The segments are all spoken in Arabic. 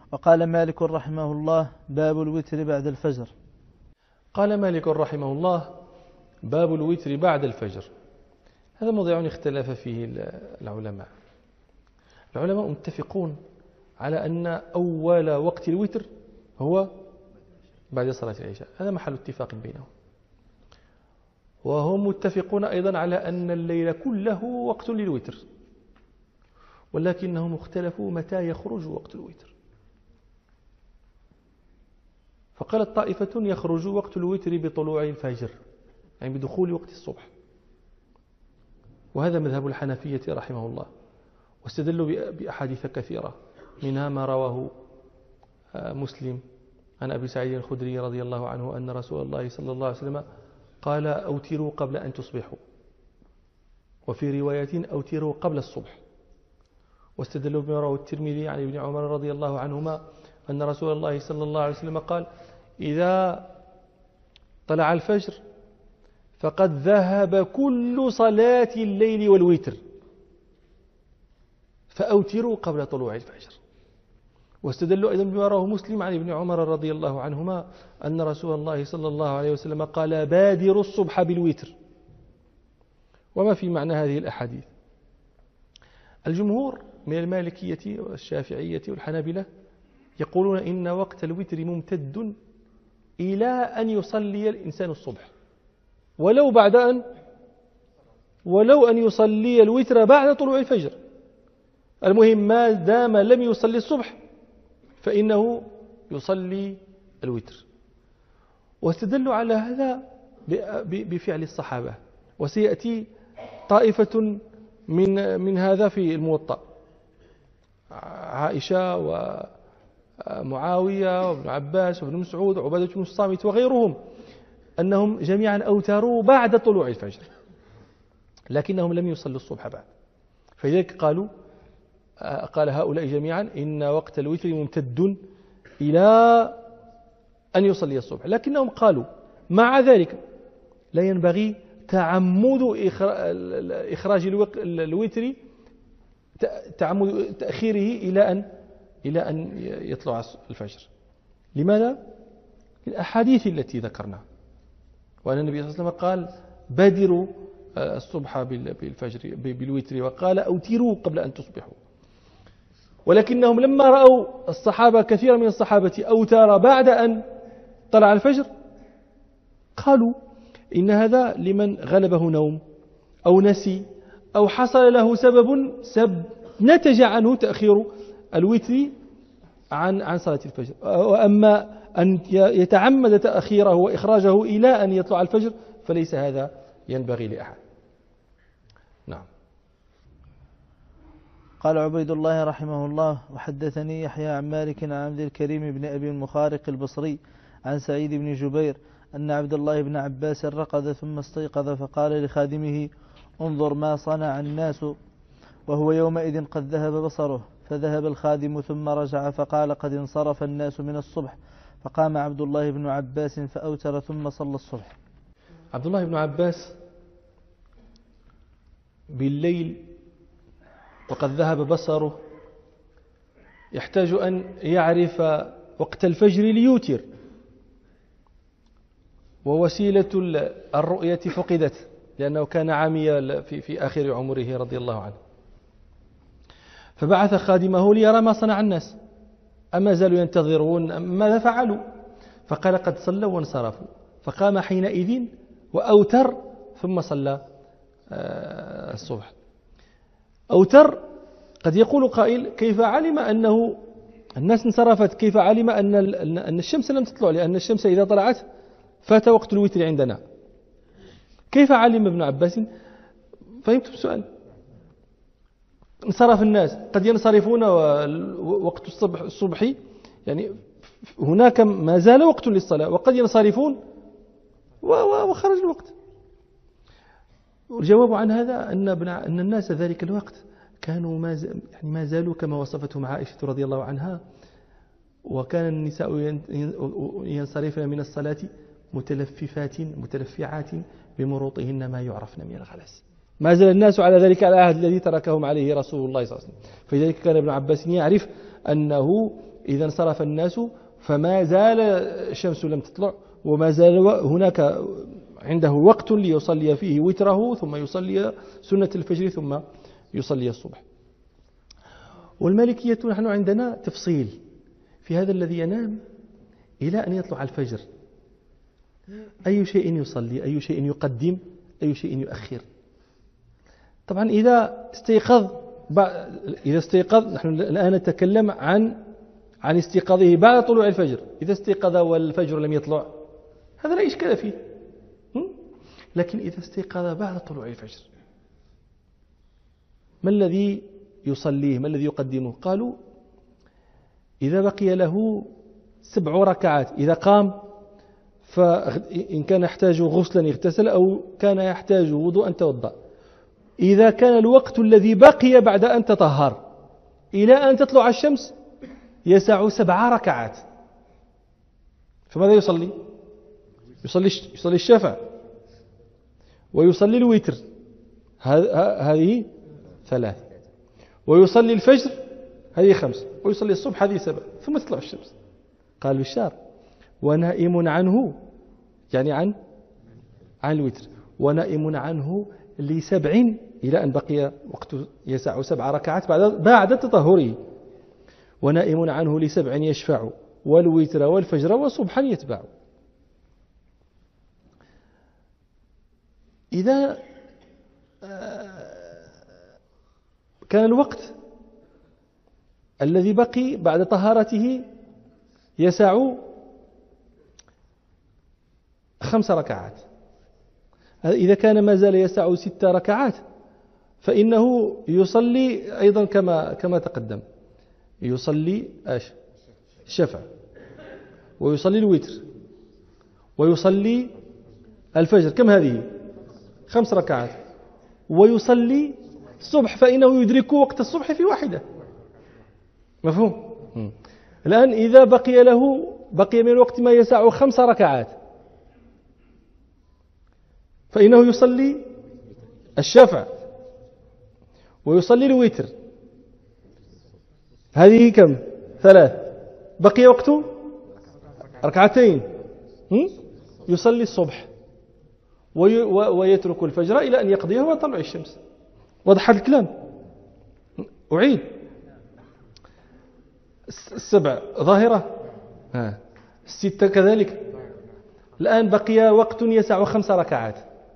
وقال مالك رحمه الله باب الوتر بعد الفجر. قال مالك رحمه الله باب الوتر بعد الفجر. هذا موضوع اختلف فيه العلماء. العلماء متفقون على أن أول وقت الوتر هو بعد صلاة العشاء، هذا محل اتفاق بينهم. وهم متفقون أيضا على أن الليل كله وقت للوتر، ولكنهم اختلفوا متى يخرج وقت الوتر. فقالت طائفة يخرج وقت الوتر بطلوع الفجر، يعني بدخول وقت الصبح، وهذا مذهب الحنفية رحمه الله، واستدلوا بأحاديث كثيرة، منها ما رواه مسلم عن أبي سعيد الخدري رضي الله عنه أن رسول الله صلى الله عليه وسلم قال أوتروا قبل أن تصبحوا، وفي رواية أوتروا قبل الصبح. واستدلوا بما رواه الترمذي عن ابن عمر رضي الله عنهما أن رسول الله صلى الله عليه وسلم قال إذا طلع الفجر فقد ذهب كل صلاة الليل والوتر فأوتروا قبل طلوع الفجر. واستدلوا أيضا بما رواه مسلم عن ابن عمر رضي الله عنهما أن رسول الله صلى الله عليه وسلم قال بادروا الصبح بالوتر، وما في معنى هذه الأحاديث. الجمهور من المالكية والشافعية والحنابلة يقولون إن وقت الوتر ممتد إلى أن يصلي الإنسان الصبح، ولو أن يصلي الوتر بعد طلوع الفجر، المهم ما دام لم يصلي الصبح فإنه يصلي الوتر. واستدلوا على هذا بفعل الصحابة، وسيأتي طائفة من هذا في الموطأ، عائشة ومعاوية وابن عباس وابن مسعود وعبادة بن الصامت وغيرهم، أنهم جميعا أوتروا بعد طلوع الفجر، لكنهم لم يصلوا الصبح بعد. فلذلك قال هؤلاء جميعا إن وقت الوتر ممتد إلى أن يصلي الصبح، لكنهم قالوا مع ذلك لا ينبغي تعمد إخراج الوتر، تعمد تأخيره إلى أن يطلع الفجر. لماذا؟ الأحاديث التي ذكرنا، وأن النبي صلى الله عليه وسلم قال بادروا الصبح بالفجر بالوتر، وقال أوتروا قبل أن تصبحوا. ولكنهم لما رأوا الصحابة كثير من الصحابة أوتر بعد أن طلع الفجر قالوا إن هذا لمن غلبه نوم أو نسي أو حصل له سبب نتج عنه تأخير الوتر عن صلاة الفجر. وأما أن يتعمد تأخيره وإخراجه إلى أن يطلع الفجر فليس هذا ينبغي لأحد. نعم. قال عبيد الله رحمه الله وحدثني يحيى عن مالك عن عبد الكريم بن أبي المخارق البصري عن سعيد بن جبير أن عبد الله بن عباس رقد ثم استيقظ فقال لخادمه انظر ما صنع الناس، وهو يومئذ قد ذهب بصره، فذهب الخادم ثم رجع فقال قد انصرف الناس من الصبح، فقام عبد الله بن عباس فأوتر ثم صلى الصبح. عبد الله بن عباس بالليل وقد ذهب بصره يحتاج أن يعرف وقت الفجر ليوتر، ووسيلة الرؤية فقدت لأنه كان عاميا في آخر عمره رضي الله عنه، فبعث خادمه ليرى ما صنع الناس، أما زالوا ينتظرون ماذا فعلوا، فقال قد صلوا وانصرفوا، فقام حينئذ وأوتر ثم صلى الصبح. أوتر قد يقول قائل كيف علم أنه الناس انصرفت، كيف علم أن الشمس لم تطلع، لأن الشمس إذا طلعت فات وقت الوتر عندنا. كيف علم ابن عباس؟ فهمتم السؤال؟ انصرف الناس، قد ينصرفون وقت الصبح يعني هناك ما زال وقت للصلاة، وقد ينصرفون وخرج الوقت. والجواب عن هذا أن الناس ذلك الوقت كانوا ما زالوا كما وصفتهم عائشة رضي الله عنها، وكان النساء ينصرفن من الصلاة متلفعات بمروطهن ما يعرفن من الغلس. ما زال الناس على ذلك العهد الذي تركهم عليه رسول الله صلى الله عليه وسلم. فلذلك كان ابن عباس يعرف أنه إذا انصرف الناس فما زال الشمس لم تطلع وما زال هناك عنده وقت ليصلي فيه وتره ثم يصلي سنة الفجر ثم يصلي الصبح. والمالكية نحن عندنا تفصيل في هذا الذي ينام إلى أن يطلع الفجر، أي شيء يصلي، أي شيء يقدم، أي شيء يؤخر. طبعا إذا استيقظ نحن الآن نتكلم عن استيقاظه بعد طلوع الفجر. إذا استيقظ والفجر لم يطلع هذا لا إشكال فيه، لكن إذا استيقظ بعد طلوع الفجر ما الذي يصليه، ما الذي يقدمه؟ قالوا إذا بقي له 7 ركعات، إذا قام فإن كان يحتاج غسلا اغتسل أو كان يحتاج وضوءا توضأ. إذا كان الوقت الذي بقي بعد أن تطهر إلى أن تطلع الشمس يسع 7 ركعات، فماذا يصلي؟ يصلي الشفع ويصلي الوتر، هذه 3، ويصلي الفجر هذه 5، ويصلي الصبح هذه 7، ثم تطلع الشمس. قال بشار ونائم عنه، يعني عن الوتر، ونائم عنه ل7 إلى أن بقي وقت يسع 7 ركعات بعد تطهره، ونائم عنه ل7 يشفع والوتر والفجر وصبحا يتبع. إذا كان الوقت الذي بقي بعد طهارته يسع 5 ركعات، إذا كان ما زال يسع 6 ركعات فإنه يصلي أيضا كما تقدم، يصلي الشفع ويصلي الوتر ويصلي الفجر، كم هذه؟ 5 ركعات، ويصلي الصبح فإنه يدرك وقت الصبح في واحدة. مفهوم؟ الآن إذا بقي من الوقت ما يسع 5 ركعات فإنه يصلي الشفع ويصلي الوتر، هذه كم؟ 3، بقي وقته 2 يصلي الصبح ويترك الفجر إلى أن يقضيه وطلع الشمس. وضح الكلام؟ أعيد. 7 ظاهرة، 6 كذلك. الآن بقي وقت يسع 5 ركعات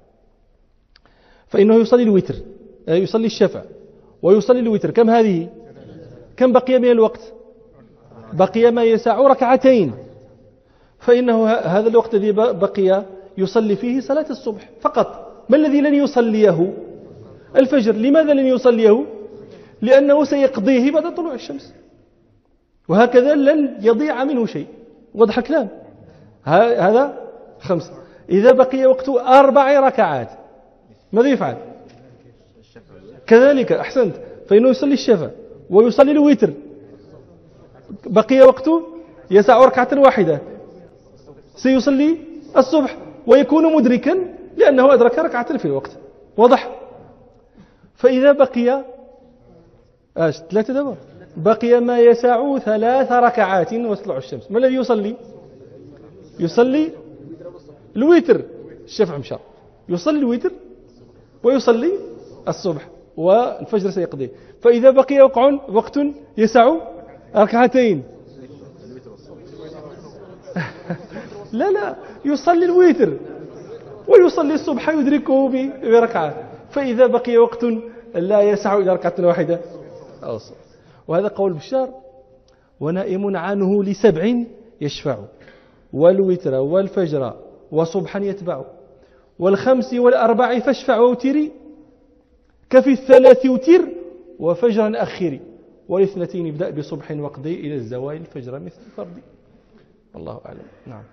فإنه يصلي الوتر، يصلي الشفع ويصلي الوتر، كم هذه؟ كم بقي من الوقت؟ بقي ما يسع 2 فإنه هذا الوقت الذي بقي يصلي فيه صلاة الصبح فقط. ما الذي لن يصليه؟ الفجر. لماذا لن يصليه؟ لأنه سيقضيه بعد طلوع الشمس، وهكذا لن يضيع منه شيء. واضح الكلام؟ هذا 5. إذا بقي وقت 4 ركعات ماذا يفعل؟ كذلك أحسنت، فإنه يصلي الشفع ويصلي الوتر، بقي وقته يسع 1 سيصلي الصبح ويكون مدركا لأنه أدرك 2 في الوقت. واضح؟ فإذا بقي 3 دبر، بقي ما يسع 3 ركعات وتطلع الشمس، ما الذي يصلي؟ يصلي الوتر، الشفع مشى، يصلي الوتر ويصلي الصبح والفجر سيقضيه. فإذا بقي وقت يسع 2 لا يصلي الوتر ويصلي الصبح يدركه بركعة. فإذا بقي وقت لا يسع إلى 1 وهذا قول بشار ونائم عنه ل7 يشفع والوتر والفجر وصبحا يتبع وال5 وال4 فاشفع ووتري كفي 3 وتر وفجرا أخري وال2 ابدأ بصبح وقضي إلى الزوال الفجر مثل الفرض. الله أعلم. نعم.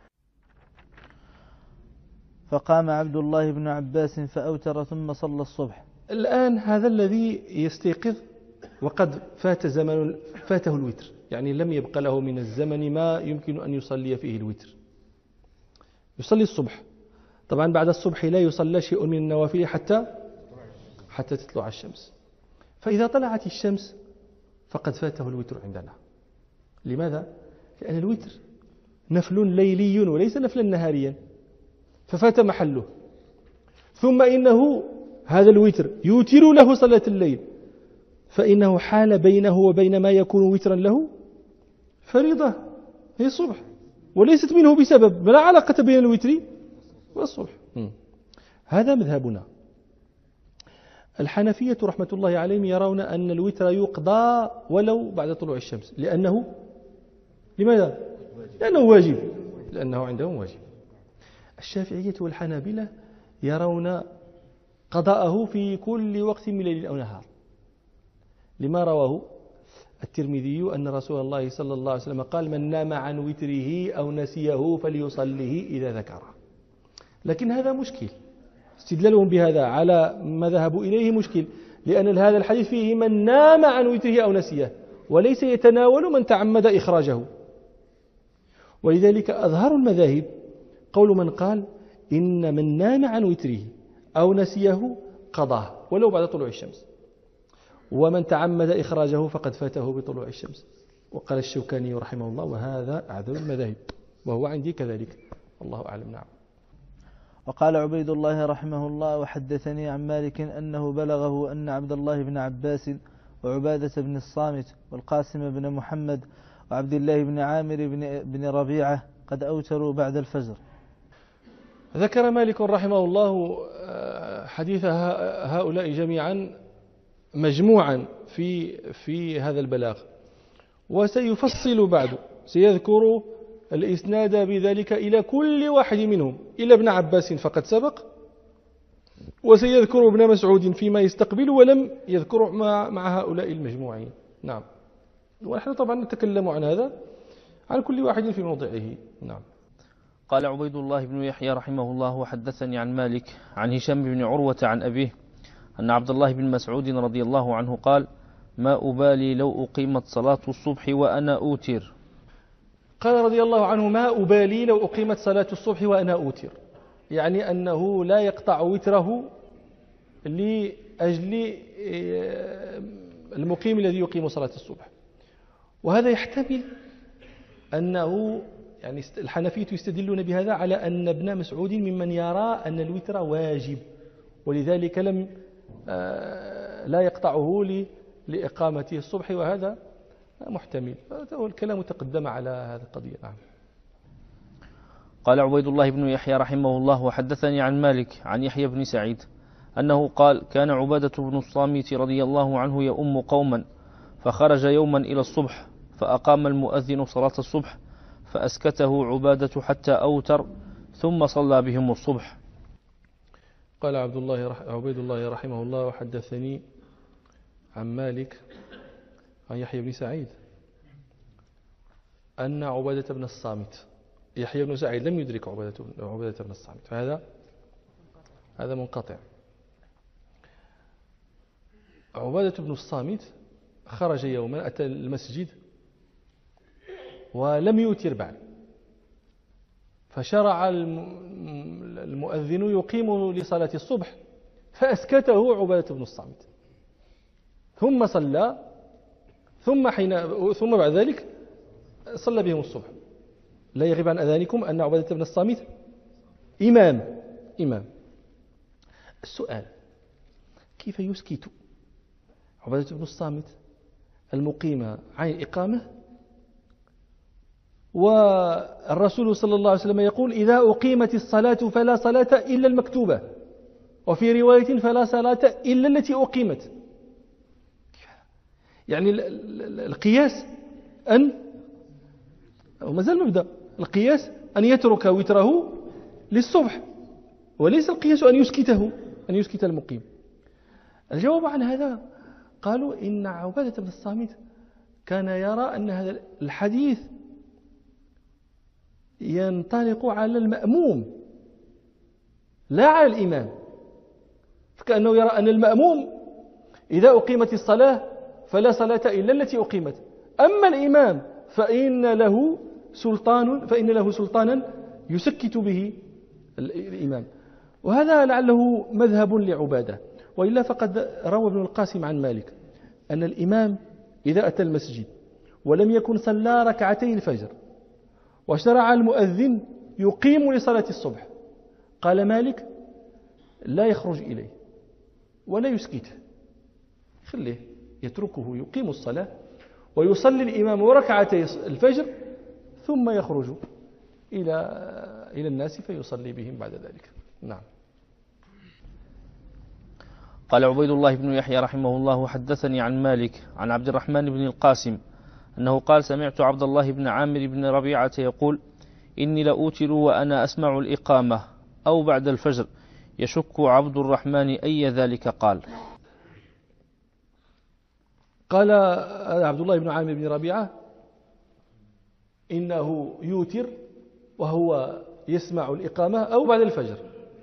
فقام عبد الله بن عباس فأوتر ثم صلى الصبح. الآن هذا الذي يستيقظ وقد فاته الوتر، يعني لم يبق له من الزمن ما يمكن أن يصلي فيه الوتر، يصلي الصبح. طبعا بعد الصبح لا يصلى شيء من النوافل حتى تطلع الشمس. فإذا طلعت الشمس فقد فاته الوتر عندنا، لماذا؟ لأن الوتر نفل ليلي وليس نفلا نهاريا، ففات محله. ثم إنه هذا الوتر يوتر له صلاة الليل، فإنه حال بينه وبين ما يكون وترا له فريضة هي الصبح، وليست منه بسبب، لا علاقة بين الوتر والصبح. هذا مذهبنا. الحنفية رحمة الله عليهم يرون أن الوتر يقضى ولو بعد طلوع الشمس، لماذا؟ لأنه واجب، لأنه عندهم واجب. الشافعية والحنابلة يرون قضاءه في كل وقت من ليل أو نهار، لما رواه الترمذي أن رسول الله صلى الله عليه وسلم قال: من نام عن وتره أو نسيه فليصليه إذا ذكره. لكن هذا مشكل، استدلالهم بهذا على ما ذهبوا إليه مشكل، لأن هذا الحديث فيه من نام عن وتره أو نسيه، وليس يتناول من تعمد إخراجه. ولذلك أظهر المذاهب قول من قال إن من نام عن وتره أو نسيه قضاه ولو بعد طلوع الشمس، ومن تعمد إخراجه فقد فاته بطلوع الشمس. وقال الشوكاني رحمه الله: وهذا أعدل المذاهب، وهو عندي كذلك، الله أعلم. نعم. وقال عبيد الله رحمه الله: وحدثني عن مالك أنه بلغه أن عبد الله بن عباس وعبادة بن الصامت والقاسم بن محمد وعبد الله بن عامر بن ربيعة قد أوتروا بعد الفجر. ذكر مالك رحمه الله حديث هؤلاء جميعا مجموعا في هذا البلاغ، وسيفصل بعد، سيذكر الإسناد بذلك إلى كل واحد منهم، إلى ابن عباس فقد سبق، وسيذكر ابن مسعود فيما يستقبل، ولم يذكر مع هؤلاء المجموعين. نعم. ونحن طبعا نتكلم عن هذا، عن كل واحد في موضعه. نعم. قال عبيد الله بن يحيى رحمه الله: وحدثني عن مالك عن هشام بن عروة عن أبيه أن عبد الله بن مسعود رضي الله عنه قال: ما أبالي لو أقيمت صلاة الصبح وأنا أوتر. قال رضي الله عنه: ما أبالي لو أقيمت صلاة الصبح وأنا أوتر، يعني أنه لا يقطع وتره لأجل المقيم الذي يقيم صلاة الصبح. وهذا يحتمل أنه، يعني الحنفية يستدلون بهذا على أن ابن مسعود ممن يرى أن الوتر واجب، ولذلك لا يقطعه لإقامة الصبح، وهذا محتمل. والكلام تقدم على هذه القضية. نعم. قال عبيد الله بن يحيى رحمه الله: وحدثني عن مالك عن يحيى بن سعيد أنه قال: كان عبادة بن الصامت رضي الله عنه يؤم قوما، فخرج يوما إلى الصبح، فأقام المؤذن صلاة الصبح، فأسكته عبادة حتى أوتر، ثم صلى بهم الصبح. قال عبيد الله رحمه الله: وحدثني عن مالك عن يحيى بن سعيد أن عبادة بن الصامت، يحيى بن سعيد لم يدرك عبادة بن الصامت، فهذا منقطع. عبادة بن الصامت خرج يوما، أتى المسجد ولم يوتر بعد، فشرع المؤذن يقيم لصلاة الصبح، فأسكته عبادة بن الصامت، ثم صلى، ثم بعد ذلك صلى بهم الصبح. لا يغيب عن أذهانكم أن عبادة بن الصامت إمام. السؤال: كيف يسكت عبادة بن الصامت المقيم عن الإقامة، والرسول صلى الله عليه وسلم يقول: إذا أقيمت الصلاة فلا صلاة إلا المكتوبة، وفي رواية: فلا صلاة إلا التي أقيمت. يعني القياس وما زال مبدأ القياس أن يترك وتره للصبح، وليس القياس أن يسكت المقيم. الجواب عن هذا قالوا إن عبادة بن الصامت كان يرى أن هذا الحديث ينطلق على المأموم لا على الإمام، فكأنه يرى أن المأموم إذا أقيمت الصلاة فلا صلاة إلا التي أقيمت، أما الإمام فإن له سلطانا يسكت به الإمام. وهذا لعله مذهب لعبادة، وإلا فقد روى ابن القاسم عن مالك أن الإمام إذا أتى المسجد ولم يكن صلى ركعتي الفجر وشرع المؤذن يقيم لصلاة الصبح، قال مالك لا يخرج إليه ولا يسكته، خليه يتركه يقيم الصلاة ويصلي الإمام ركعتي الفجر ثم يخرج إلى الناس فيصلي بهم بعد ذلك. نعم. قال عبيد الله بن يحيى رحمه الله: حدثني عن مالك عن عبد الرحمن بن القاسم أنه قال: سمعت عبد الله بن عامر بن ربيعة يقول: إني لأوتر وأنا أسمع الإقامة أو بعد الفجر، يشك عبد الرحمن أي ذلك قال. قال عبد الله بن عامر بن ربيعة إنه يوتر وهو يسمع الإقامة أو بعد الفجر،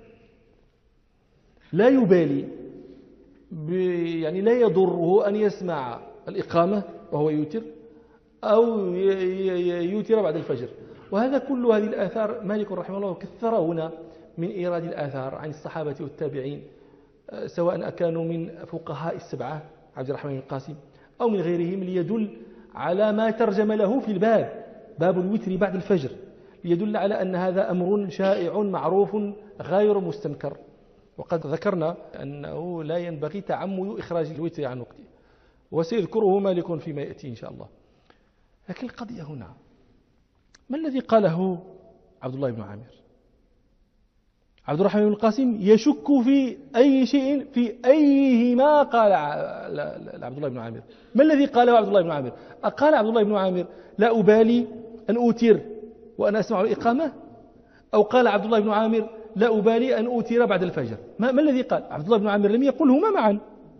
لا يبالي، يعني لا يضره أن يسمع الإقامة وهو يوتر أو يوتر بعد الفجر. وهذا كل هذه الآثار مالك رحمه الله كثر هنا من إيراد الآثار عن الصحابة والتابعين، سواء كانوا من فقهاء السبعة عبد الرحمن بن القاسم أو من غيرهم، ليدل على ما ترجم له في الباب، باب الوتر بعد الفجر، ليدل على أن هذا أمر شائع معروف غير مستنكر. وقد ذكرنا أنه لا ينبغي تعمد إخراج الوتر عن وقته، وسيذكره مالك فيما يأتي إن شاء الله. لكن القضية هنا ما الذي قاله عبد الله بن عامر؟ عبد الرحمن بن القاسم يشك في أي شيء، في أيهما قال عبد الله بن عامر. ما الذي قاله عبد الله بن عامر؟ قال عبد الله بن عامر: لا أبالي أن أوتر وأنا أسمع الإقامة، أو قال عبد الله بن عامر: لا أبالي أن أوتر بعد الفجر؟ ما الذي قال؟ عبد الله بن عامر لم يقلهما معا،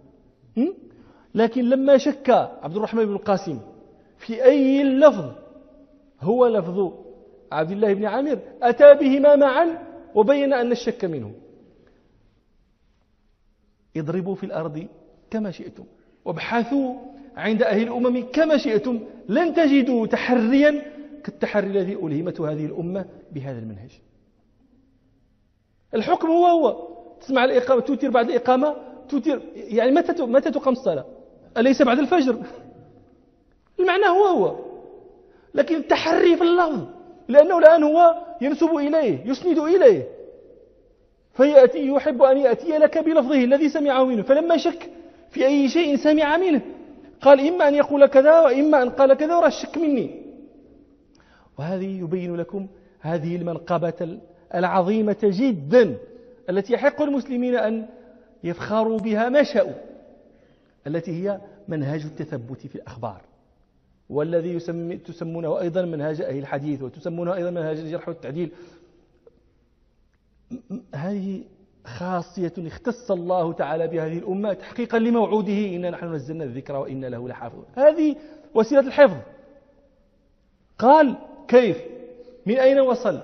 لكن لما شك عبد الرحمن بن القاسم في أي اللفظ هو لفظ عبد الله بن عامر أتى بهما معا وبين أن الشك منه. اضربوا في الأرض كما شئتم وابحثوا عند أهل الأمم كما شئتم، لن تجدوا تحريا كالتحري الذي ألهمت هذه الأمة بهذا المنهج. الحكم هو تسمع الإقامة، توتر بعد الإقامة، توتر يعني متى تقام الصلاة؟ أليس بعد الفجر؟ المعنى هو، لكن التحري في اللفظ، لأنه الآن هو ينسب إليه، يسند إليه، فيأتي يحب أن يأتي لك بلفظه الذي سمعه منه، فلما شك في أي شيء سمع منه قال إما أن يقول كذا وإما أن قال كذا ورى الشك مني. وهذه يبين لكم هذه المنقبة العظيمة جدا التي يحق المسلمين أن يفخروا بها ما شاءوا، التي هي منهج التثبت في الأخبار، والذي تسمونه أيضا منهج أهل الحديث، وتسمونه أيضا منهج الجرح والتعديل. هذه خاصية اختص الله تعالى بهذه الأمة تحقيقا لموعوده: إنا نحن نزلنا الذكر وإنا له لحافظون. هذه وسيلة الحفظ. قال كيف؟ من أين وصل؟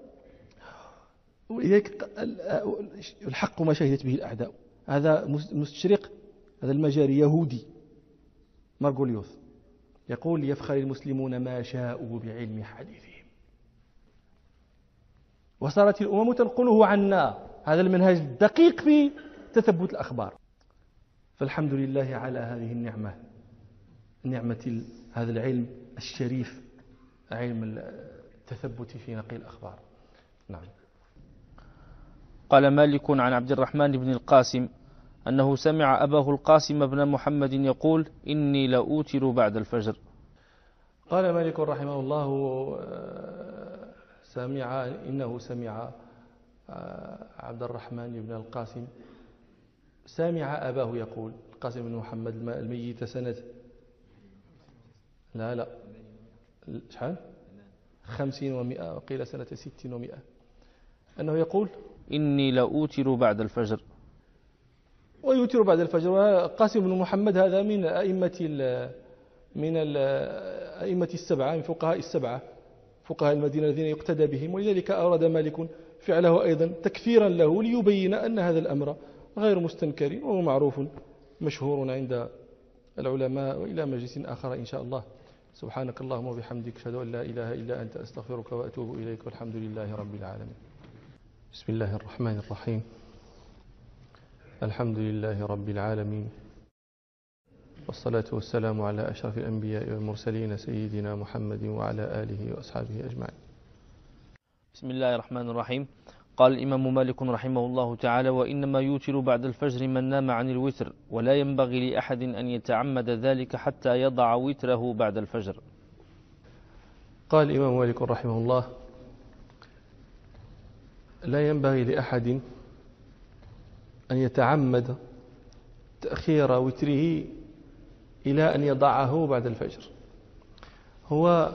ولذلك الحق ما شهدت به الأعداء. هذا مستشرق، هذا المجاري يهودي مارغوليوس يقول: يفخر المسلمون ما شاءوا بعلم حديثهم، وصارت الأمم تنقله عنا، هذا المنهج الدقيق في تثبت الأخبار. فالحمد لله على هذه نعمة هذا العلم الشريف، علم التثبت في نقل الأخبار. نعم. قال مالك عن عبد الرحمن بن القاسم أنه سمع أباه القاسم بن محمد يقول: إني لأوتر بعد الفجر. قال مالك رحمه الله: إنه سمع عبد الرحمن بن القاسم، سمع أباه يقول، القاسم بن محمد الميت سنة لا شحال 50 و100 وقيل سنة 60 و100، أنه يقول: إني لأوتر بعد الفجر. ويوتر بعد الفجر. وقاسم بن محمد هذا من أئمة السبعة، من فقهاء السبعة، فقهاء المدينة الذين يقتدى بهم، ولذلك أورد مالك فعله أيضا تكفيرا له، ليبين أن هذا الأمر غير مستنكر وهو معروف مشهور عند العلماء. وإلى مجلس آخر إن شاء الله. سبحانك اللهم وبحمدك، أشهد أن لا إله إلا أنت، أستغفرك وأتوب إليك، والحمد لله رب العالمين. بسم الله الرحمن الرحيم. الحمد لله رب العالمين، والصلاة والسلام على أشرف الأنبياء والمرسلين سيدنا محمد وعلى آله وأصحابه أجمعين. بسم الله الرحمن الرحيم. قال الإمام مالك رحمه الله تعالى: وإنما يوتر بعد الفجر من نام عن الوتر، ولا ينبغي لأحد أن يتعمد ذلك حتى يضع وتره بعد الفجر. قال الإمام مالك رحمه الله: لا ينبغي لأحد أن يتعمد تأخير وتره إلى أن يضعه بعد الفجر. هو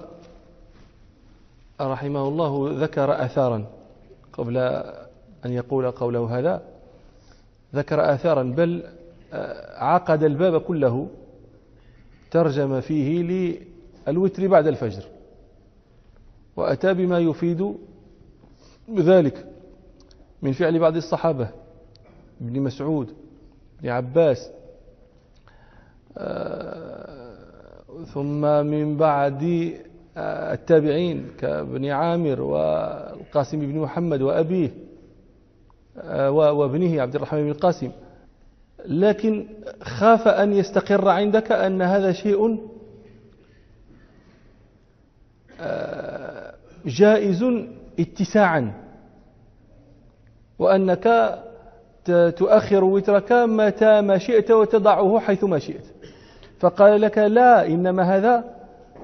رحمه الله ذكر آثارا قبل أن يقول قوله هذا، ذكر آثارا، بل عقد الباب كله ترجم فيه للوتر بعد الفجر، وأتى بما يفيد ذلك من فعل بعض الصحابة، ابن مسعود، ابن عباس، ثم من بعد التابعين كابن عامر والقاسم بن محمد وأبيه وابنه عبد الرحمن بن القاسم. لكن خاف أن يستقر عندك أن هذا شيء جائز اتساعا، وأنك تؤخر وترك متى ما شئت وتضعه حيث ما شئت، فقال لك: لا، إنما هذا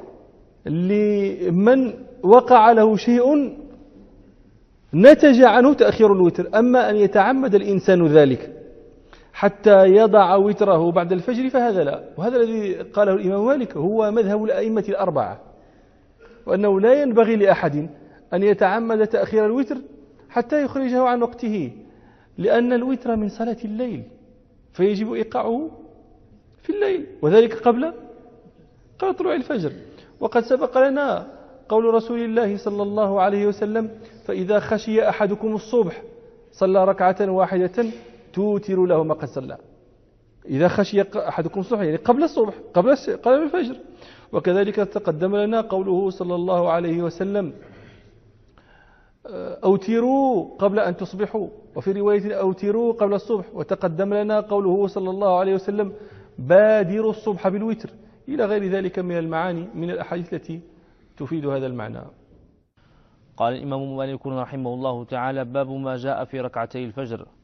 لمن وقع له شيء نتج عنه تأخير الوتر. أما أن يتعمد الإنسان ذلك حتى يضع وتره بعد الفجر فهذا لا. وهذا الذي قاله الإمام مالك هو مذهب الأئمة الأربعة، وأنه لا ينبغي لأحد أن يتعمد تأخير الوتر حتى يخرجه عن وقته، لأن الوتر من صلاة الليل فيجب إيقاعه في الليل، وذلك قبل طلوع الفجر. وقد سبق لنا قول رسول الله صلى الله عليه وسلم: فإذا خشي أحدكم الصبح صلى ركعة واحدة توتر له ما قد صلى. إذا خشي أحدكم الصبح يعني قبل الصبح، قبل الفجر. وكذلك تقدم لنا قوله صلى الله عليه وسلم: أوتروا قبل أن تصبحوا، وفي رواية أوتروا قبل الصبح. وتقدم لنا قوله صلى الله عليه وسلم: بادروا الصبح بالوتر، إلى غير ذلك من المعاني من الأحاديث التي تفيد هذا المعنى. قال الإمام مالك رحمه الله تعالى: باب ما جاء في ركعتي الفجر.